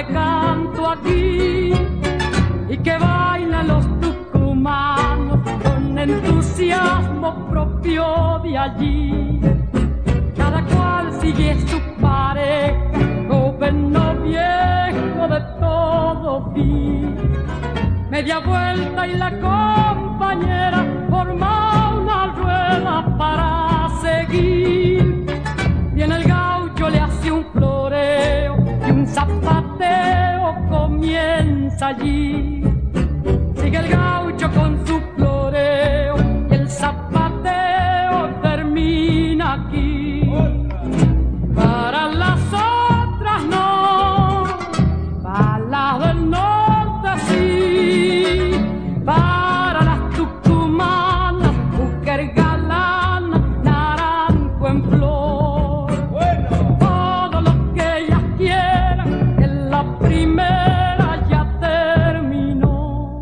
que canto aquí y que bailan los tucumanos con entusiasmo propio de allí. Cada cual sigue su pareja, joven o viejo, de todo vi. Media vuelta y la compañera forma una rueda para seguir. Viene el gaucho, le hace un floreo y un zapateo comienza allí. Sigue el gaucho con su floreo y el zapateo termina aquí. Para las otras no, para las del norte sí, para las tucumanas, mujer galana, naranjo en flor. Todo lo que ellas quieran, en la primera ya terminó.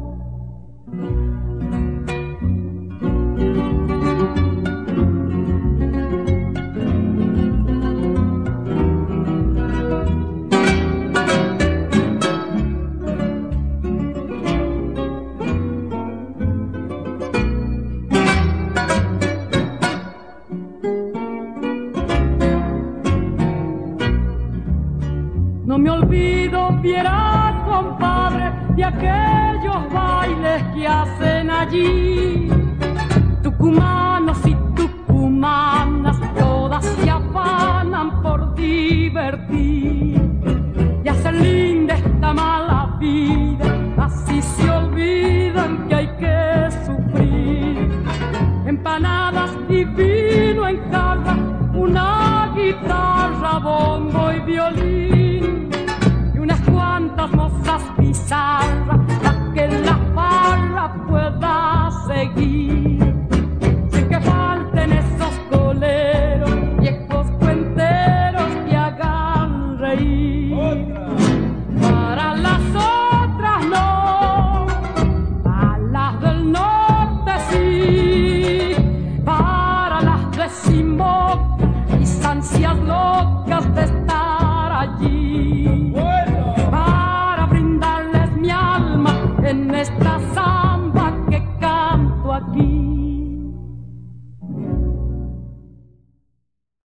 No me olvido, viera, compadre, de aquellos bailes que hacen allí. Tucumanos y tucumanas, todas se afanan por divertir y hacer linda esta mala vida. Así se olvidan que hay que sufrir. Empanadas y vino en jarra, una guitarra, bombo y violín, y unas cuantas mozas bizarras para que la farra pueda seguir. Sin que falten esos coleros, viejos cuenteros que hagan reír. Para las otras no, para las del norte sí, para las de Simoca, mis ansias locas de estar allí. Para brindarles mi alma en estas